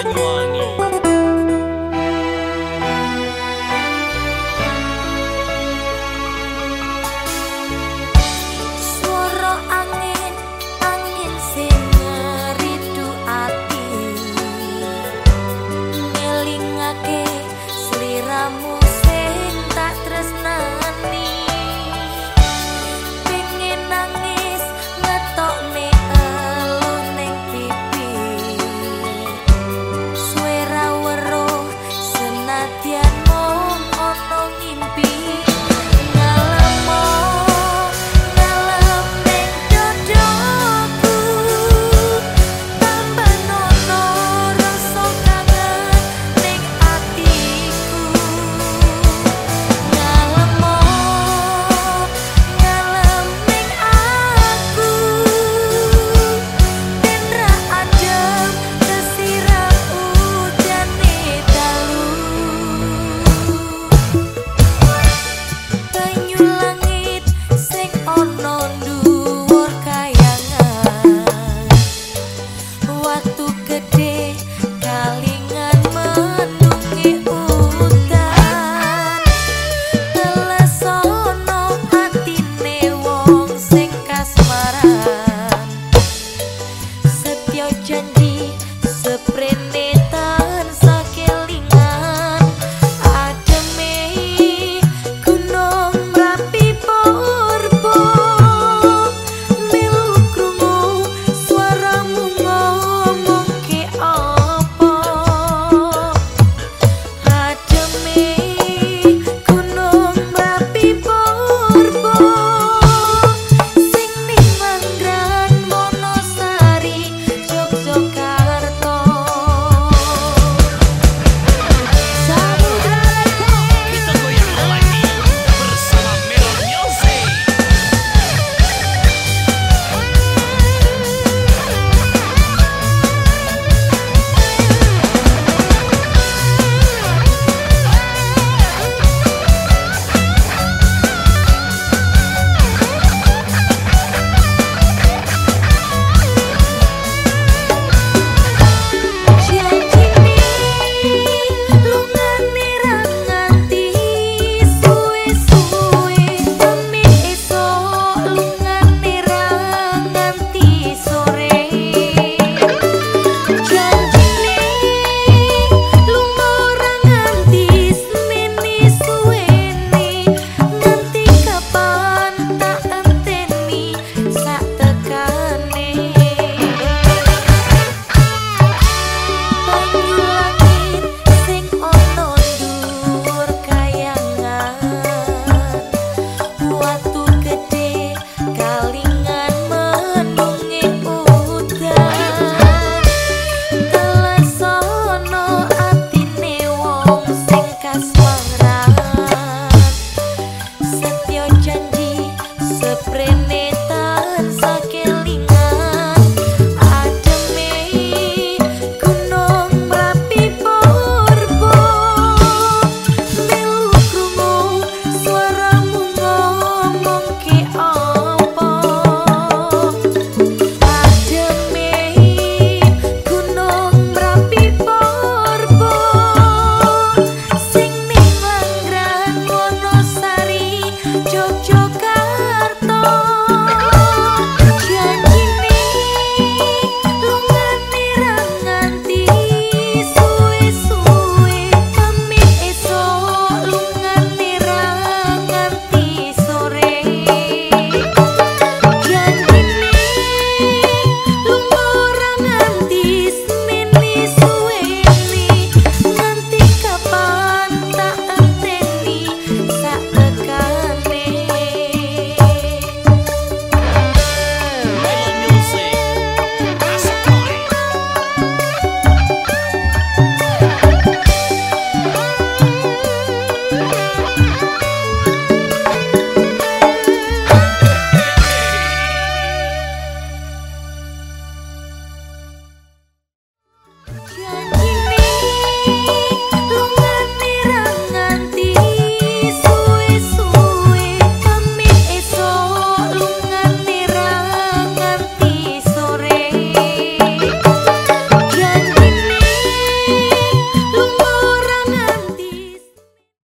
Banyuwangi. Swara angin, angin sing ngeridu ati, ngelingake sliramu sing tak tresnani. Pengen nangis ngetokne elu ning pipi, suara weruh senadyan mung ono ngimpi. Janji seprene tansah kelingan, ademe gunung Merapi Purba, melu krungu suaramu ngomong ke apa. Ademe gunung Merapi Purba, sing ning Manggrang Wonosari Yogyakarta. Kita goyang lagi bersama Melon Music. Janji